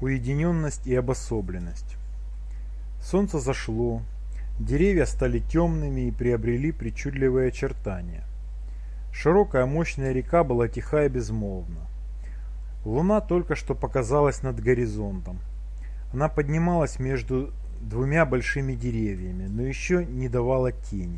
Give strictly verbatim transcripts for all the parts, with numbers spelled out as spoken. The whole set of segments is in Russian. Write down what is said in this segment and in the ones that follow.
Уединенность и обособленность. Солнце зашло, деревья стали темными и приобрели причудливые очертания. Широкая мощная река была тиха и безмолвна. Луна только что показалась над горизонтом. Она поднималась между двумя большими деревьями, но еще не давала тени.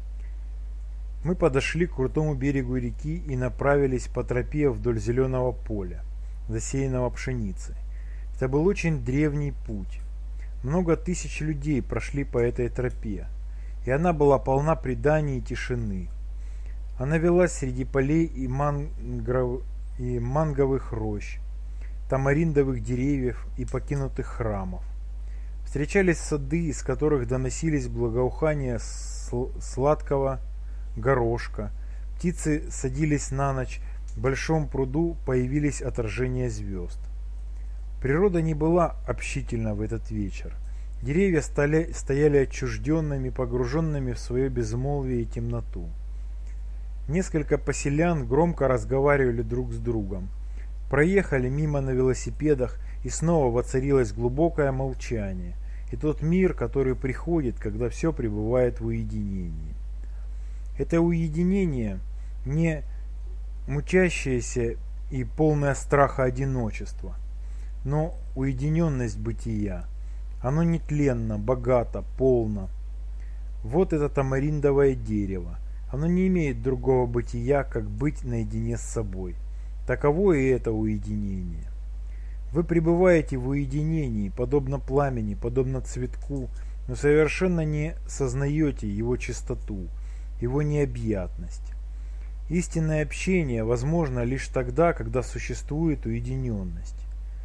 Мы подошли к крутому берегу реки и направились по тропе вдоль зеленого поля, засеянного пшеницей. Это был очень древний путь. Много тысяч людей прошли по этой тропе, и она была полна преданий и тишины. Она велась среди полей и, мангров... и манговых рощ, тамариндовых деревьев и покинутых храмов. Встречались сады, из которых доносились благоухания сладкого горошка. Птицы садились на ночь, в большом пруду появились отражения звезд. Природа не была общительна в этот вечер. Деревья стали, стояли отчужденными, погруженными в свое безмолвие и темноту. Несколько поселян громко разговаривали друг с другом. Проехали мимо на велосипедах, и снова воцарилось глубокое молчание, и тот мир, который приходит, когда все пребывает в уединении. Это уединение не мучащееся и полное страха одиночества, но уединенность бытия. Оно нетленно, богато, полно. Вот это тамариндовое дерево. Оно не имеет другого бытия, как быть наедине с собой. Таково и это уединение. Вы пребываете в уединении, подобно пламени, подобно цветку, но совершенно не сознаете его чистоту, его необъятность. Истинное общение возможно лишь тогда, когда существует уединенность.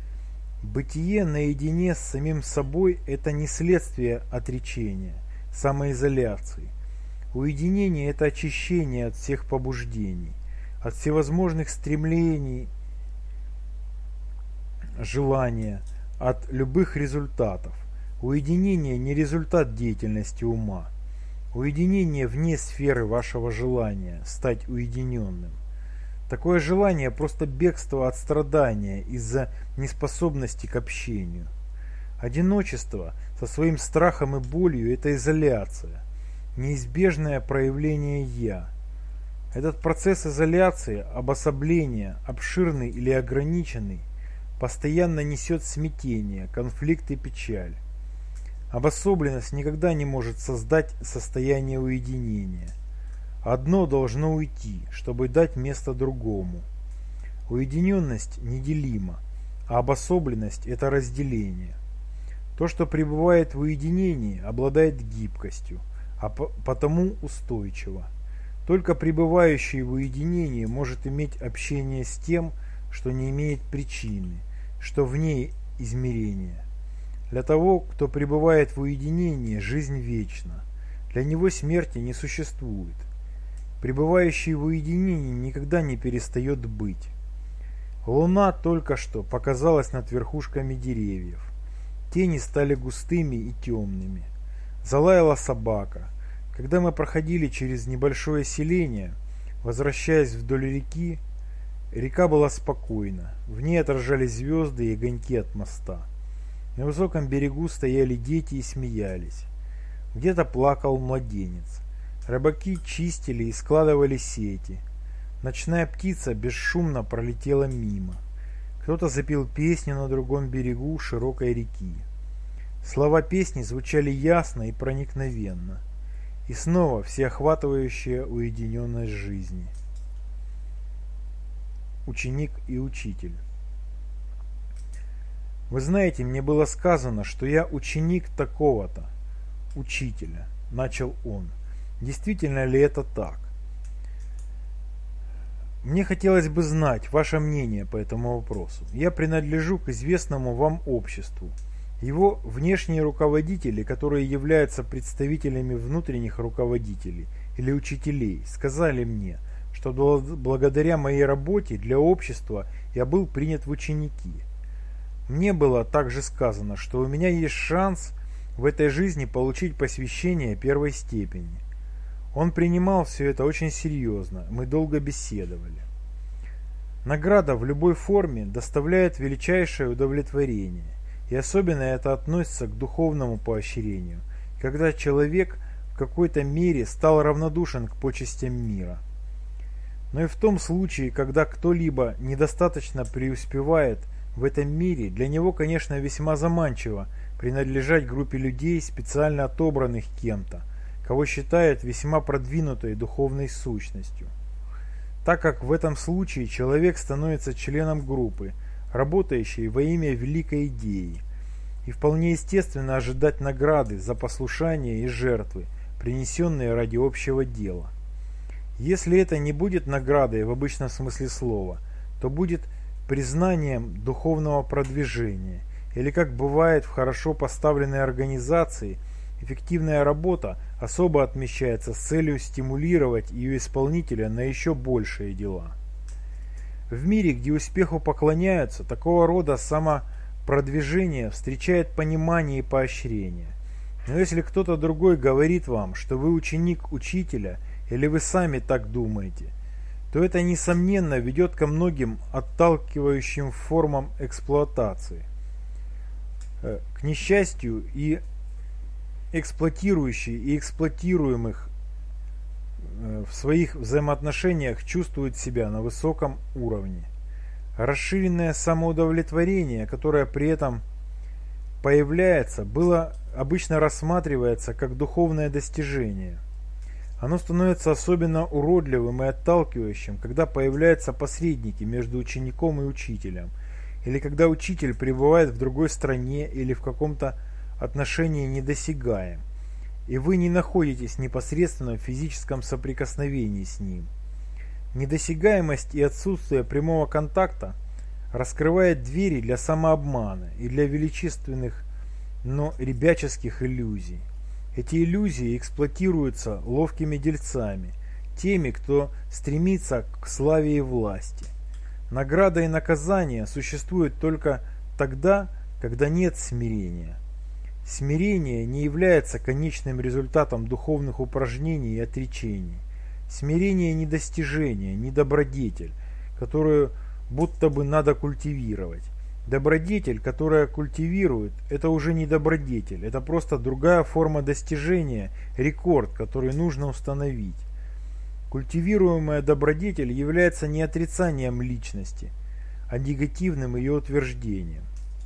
Бытие наедине с самим собой – это не следствие отречения, самоизоляции. Уединение – это очищение от всех побуждений, от всевозможных стремлений, желания, от любых результатов. Уединение не результат деятельности ума. Уединение вне сферы вашего желания стать уединенным. Такое желание просто бегство от страдания из-за неспособности к общению. Одиночество со своим страхом и болью – это изоляция, неизбежное проявление «я». Этот процесс изоляции, обособления, обширный или ограниченный, постоянно несет смятение, конфликт и печаль. Обособленность никогда не может создать состояние уединения. Одно должно уйти, чтобы дать место другому. Уединенность неделима, а обособленность – это разделение. То, что пребывает в уединении, обладает гибкостью, а потому устойчиво. Только пребывающий в уединении может иметь общение с тем, что не имеет причины, что вне измерения. Для того, кто пребывает в уединении, жизнь вечна. Для него смерти не существует. Пребывающий в уединении никогда не перестает быть. Луна только что показалась над верхушками деревьев. Тени стали густыми и темными. Залаяла собака. Когда мы проходили через небольшое селение, возвращаясь вдоль реки, река была спокойна. В ней отражались звезды и огоньки от моста. На высоком берегу стояли дети и смеялись. Где-то плакал младенец. Рыбаки чистили и складывали сети. Ночная птица бесшумно пролетела мимо. Кто-то запел песню на другом берегу широкой реки. Слова песни звучали ясно и проникновенно. И снова всеохватывающая уединенность жизни. Ученик и учитель. Вы знаете, мне было сказано, что я ученик такого-то, учителя, начал он. Действительно ли это так? Мне хотелось бы знать ваше мнение по этому вопросу. Я принадлежу к известному вам обществу. Его внешние руководители, которые являются представителями внутренних руководителей или учителей, сказали мне, что благодаря моей работе для общества я был принят в ученики. Мне было также сказано, что у меня есть шанс в этой жизни получить посвящение первой степени. Он принимал все это очень серьезно, мы долго беседовали. Награда в любой форме доставляет величайшее удовлетворение, и особенно это относится к духовному поощрению, когда человек в какой-то мере стал равнодушен к почестям мира. Но и в том случае, когда кто-либо недостаточно преуспевает в этом мире, для него, конечно, весьма заманчиво принадлежать группе людей, специально отобранных кем-то, кого считают весьма продвинутой духовной сущностью. Так как в этом случае человек становится членом группы, работающей во имя великой идеи, и вполне естественно ожидать награды за послушание и жертвы, принесенные ради общего дела. Если это не будет наградой в обычном смысле слова, то будет признанием духовного продвижения, или, как бывает в хорошо поставленной организации, эффективная работа особо отмечается с целью стимулировать ее исполнителя на еще большие дела. В мире, где успеху поклоняются, такого рода самопродвижение встречает понимание и поощрение. Но если кто-то другой говорит вам, что вы ученик учителя, или вы сами так думаете, то это несомненно ведет ко многим отталкивающим формам эксплуатации. К несчастью, и эксплуатирующие, и эксплуатируемых в своих взаимоотношениях чувствуют себя на высоком уровне. Расширенное самоудовлетворение, которое при этом появляется, было обычно рассматривается как духовное достижение. Оно становится особенно уродливым и отталкивающим, когда появляются посредники между учеником и учителем, или когда учитель пребывает в другой стране или в каком-то отношении недосягаем, и вы не находитесь непосредственно в физическом соприкосновении с ним. Недосягаемость и отсутствие прямого контакта раскрывает двери для самообмана и для величественных, но ребяческих иллюзий. Эти иллюзии эксплуатируются ловкими дельцами, теми, кто стремится к славе и власти. Награда и наказание существуют только тогда, когда нет смирения. Смирение не является конечным результатом духовных упражнений и отречений. Смирение не достижение, не добродетель, которую будто бы надо культивировать. Добродетель, которая культивирует, это уже не добродетель, это просто другая форма достижения, рекорд, который нужно установить. Культивируемая добродетель является не отрицанием личности, а негативным ее утверждением.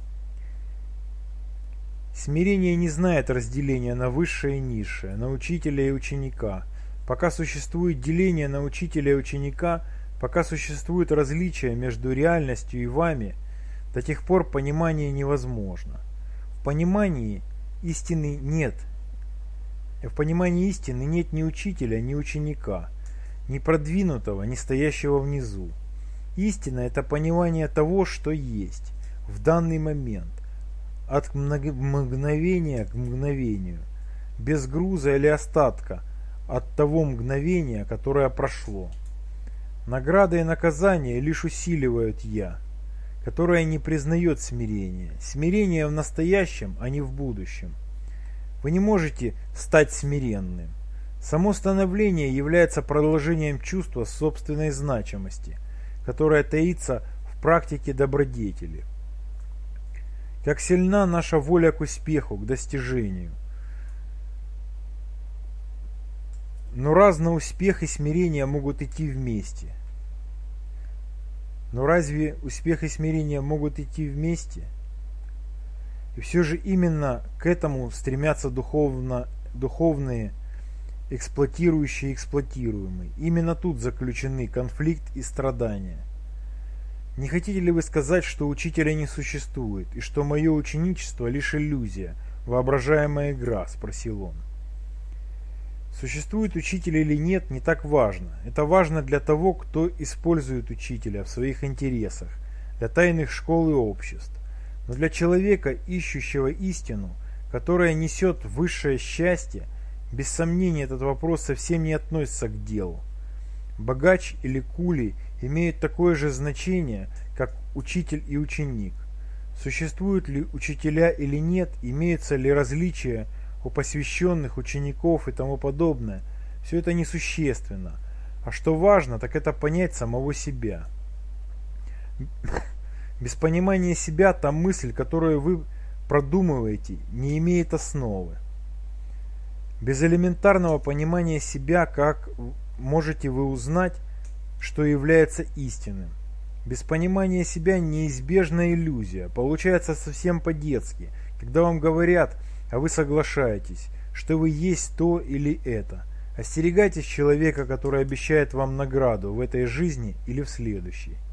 Смирение не знает разделения на высшее и низшее, на учителя и ученика. Пока существует деление на учителя и ученика, пока существует различие между реальностью и вами, до тех пор понимание невозможно. В понимании истины нет. В понимании истины нет ни учителя, ни ученика, ни продвинутого, ни стоящего внизу. Истина – это понимание того, что есть в данный момент, от мгновения к мгновению, без груза или остатка от того мгновения, которое прошло. Награда и наказание лишь усиливают «я», которое не признает смирения. Смирение в настоящем, а не в будущем. Вы не можете стать смиренным. Само становление является продолжением чувства собственной значимости, которое таится в практике добродетели. Как сильна наша воля к успеху, к достижению. Но разно успех и смирение могут идти вместе. Но разве успех и смирение могут идти вместе? И все же именно к этому стремятся духовно, духовные, эксплуатирующие и эксплуатируемые. Именно тут заключены конфликт и страдания. Не хотите ли вы сказать, что учителя не существует, и что мое ученичество лишь иллюзия, воображаемая игра? Спросил он. Существует учитель или нет, не так важно. Это важно для того, кто использует учителя в своих интересах, для тайных школ и обществ. Но для человека, ищущего истину, которая несет высшее счастье, без сомнения этот вопрос совсем не относится к делу. Богач или кули имеют такое же значение, как учитель и ученик. Существуют ли учителя или нет, имеются ли различия у посвященных, учеников и тому подобное, все это несущественно. А что важно, так это понять самого себя. Без понимания себя та мысль, которую вы продумываете, не имеет основы. Без элементарного понимания себя, как можете вы узнать, что является истинным? Без понимания себя неизбежна иллюзия. Получается совсем по-детски, когда вам говорят, а вы соглашаетесь, что вы есть то или это. Остерегайтесь человека, который обещает вам награду в этой жизни или в следующей.